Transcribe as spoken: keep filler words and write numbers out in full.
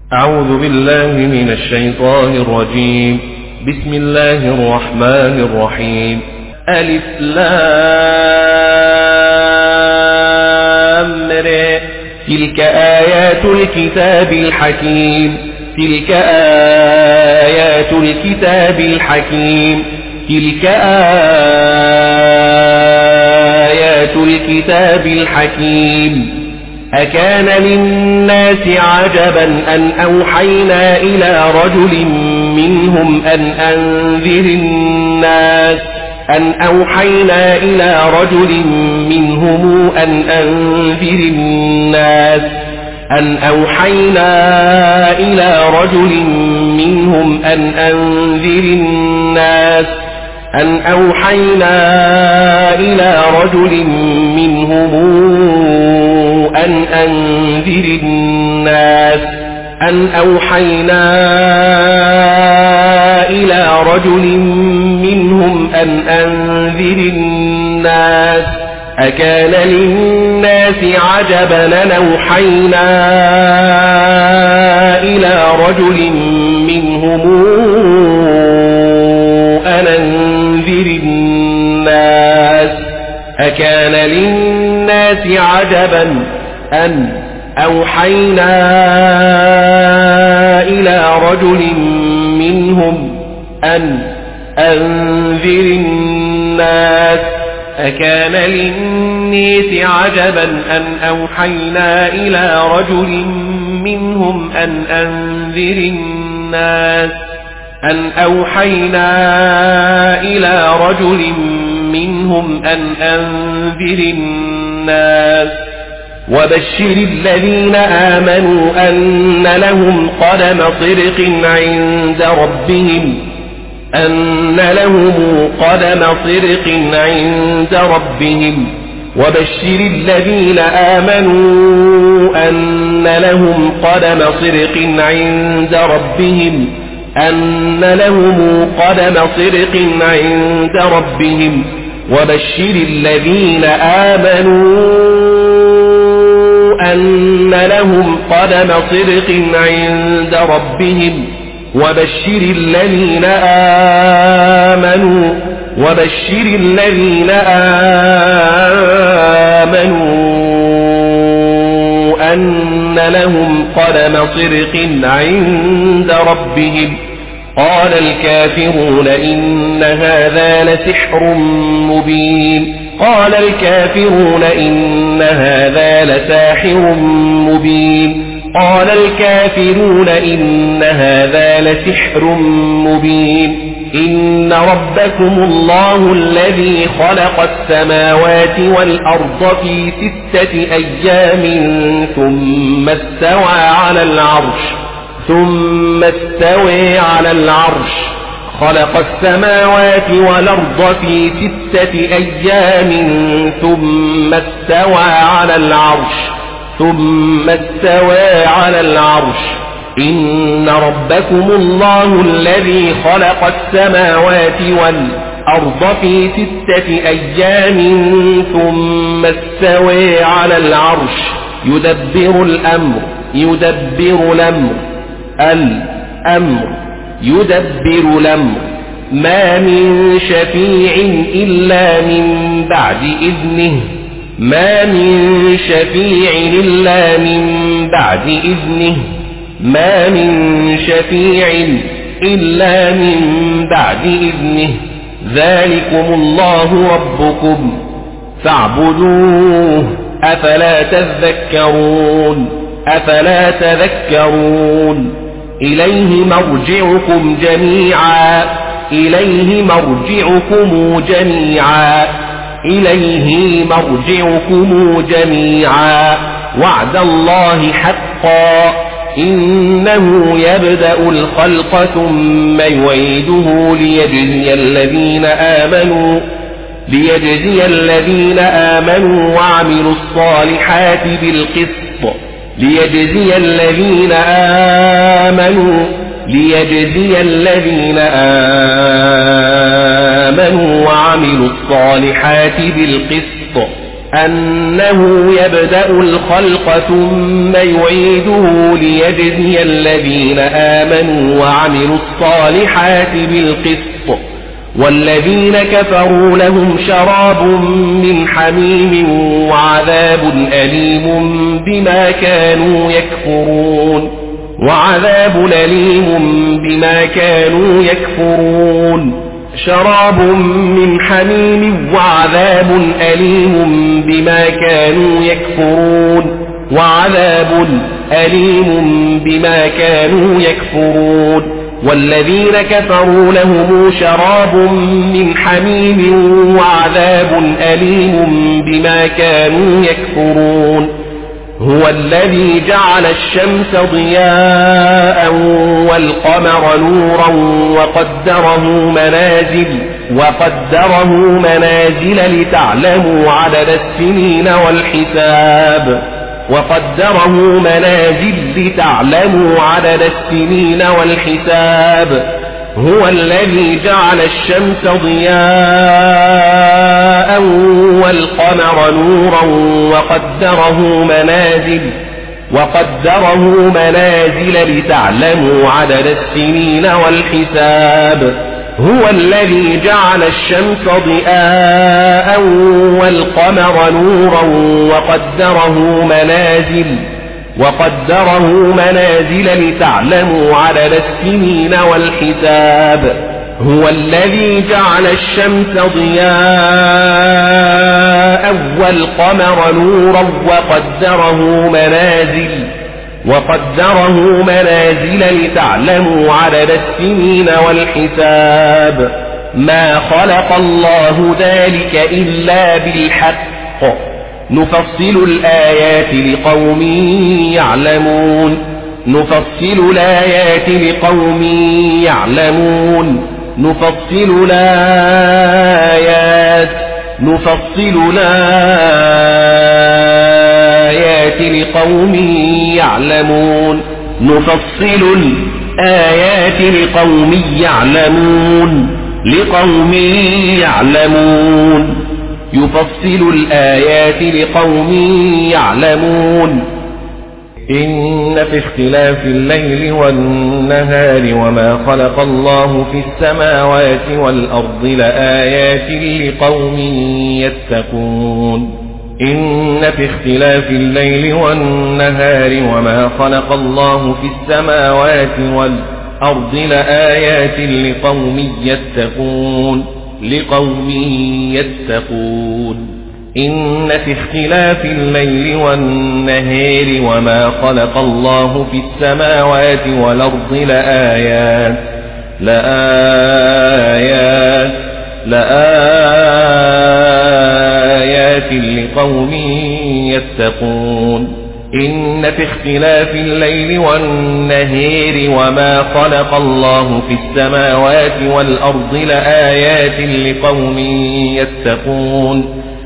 أعوذ بالله من الشيطان الرجيم. بسم الله الرحمن الرحيم. ألف لام ر. تلك آيات الكتاب الحكيم. تلك آيات الكتاب الحكيم. تلك آيات الكتاب الحكيم. أكان للناس عجبا أن أوحينا إلى رجل منهم أن أنذر الناس أن أوحينا إلى رجل منهم أن أنذر الناس أن أوحينا إلى رجل منهم أن أنذر الناس أن أوحينا إلى رجل منهم أن أنذر الناس أن أوحينا إلى رجل منهم أن أنذر الناس أكان للناس عجبا أن أوحينا إلى رجل منهم أن أنذر الناس أكان للناس عجبا أن أوحينا إلى رجل منهم أن أنذر الناس أكان للناس عجبا أن أوحينا إلى رجل منهم أن أنذر الناس أن أوحينا إلى رجل منهم أن أنذر الناس وبشر الذين آمنوا أن لهم قدم صدق عند ربهم أن لهم قدم صدق عند ربهم وبشر الذين آمنوا أن لهم قدم صدق عند ربهم أن لهم قدم صدق عند ربهم وبشر الذين آمنوا أن لهم قدم صدق عند ربهم وبشر الذين آمنوا وبشر الذين آمنوا أن لهم قدم صدق عند ربهم. قال الكافرون إن هذا لسحر مبين. قال الكافرون إن هذا لساحر مبين. قال الكافرون إن هذا لسحر مبين. إن ربكم الله الذي خلق السماوات والأرض في ستة أيام ثم استوى على العرش ثم استوى على العرش خلق السماوات والأرض في ستة أيام ثم استوى على العرش ثم استوى على العرش. إن ربكم الله الذي خلق السماوات والأرض في ستة أيام ثم استوى على العرش يدبر الأمر يدبر الأمر الأمر يدبر الأمر ما من شفيع إلا من بعد إذنه ما من شفيع إلا من بعد إذنه ما من شفيع إلا من بعد إذنه. ذلكم الله ربكم فاعبدوه أفلا تذكرون أفلا تذكرون. إليه مرجعكم جميعا إليه مرجعكم جميعا إليه مرجعكم جميعا وعد الله حقا إنه يبدأ الخلق ثم يعيده ليجزي الذين آمنوا ليجزي الذين آمنوا وعملوا الصالحات بالقسط ليجزي الذين آمنوا ليجزي الذين آمنوا وعملوا الصالحات بالقسط أنه يبدأ الخلق ثم يعيده ليجزي الذين آمنوا وعملوا الصالحات بالقسط والذين كفروا لهم شراب من حميم وعذاب أليم بما كانوا يكفرون وعذاب أليم بما كانوا يكفرون شراب من حميم وعذاب أليم بما كانوا يكفرون وعذاب أليم بما كانوا يكفرون والذين كفروا لهم شراب من حميم وعذاب أليم بما كانوا يكفرون هو الذي جعل الشمس ضياء والقمر نورا وقدره منازل وقدره منازل لتعلموا عدد السنين والحساب وقدره منازل لتعلموا عدد السنين والحساب هو الذي جعل الشمس ضياء والقمر نورا وقدره منازل وقدره منازل لتعلموا عدد السنين والحساب هو الذي جعل الشمس ضياء والقمر نورا وقدره منازل وقدره منازل لتعلموا عدد السنين والحساب هو الذي جعل الشمس ضياء والقمر نورا وقدره منازل وقدره منازل لتعلموا عدد السنين والحساب ما خلق الله ذلك إلا بالحق نفصل الآيات لقوم يعلمون نفصل الآيات لقوم يعلمون نفصل الآيات نفصل الآيات لقوم يعلمون نفصل الآيات لقوم يعلمون لقوم يعلمون يفصل الآيات لقوم يعلمون إن في اختلاف الليل والنهار وما خلق الله في السماوات والأرض لآيات لقوم يتقون إن في اختلاف الليل والنهار وما خلق الله في السماوات والأرض لآيات لقوم يتقون لقوم يتقون إن في اختلاف الليل والنهار وما خلق الله في السماوات والأرض لآيات لآيات لآيات لقوم يتقون إن في اختلاف الليل والنهار وما خلق الله في السماوات والأرض لآيات لقوم يتقون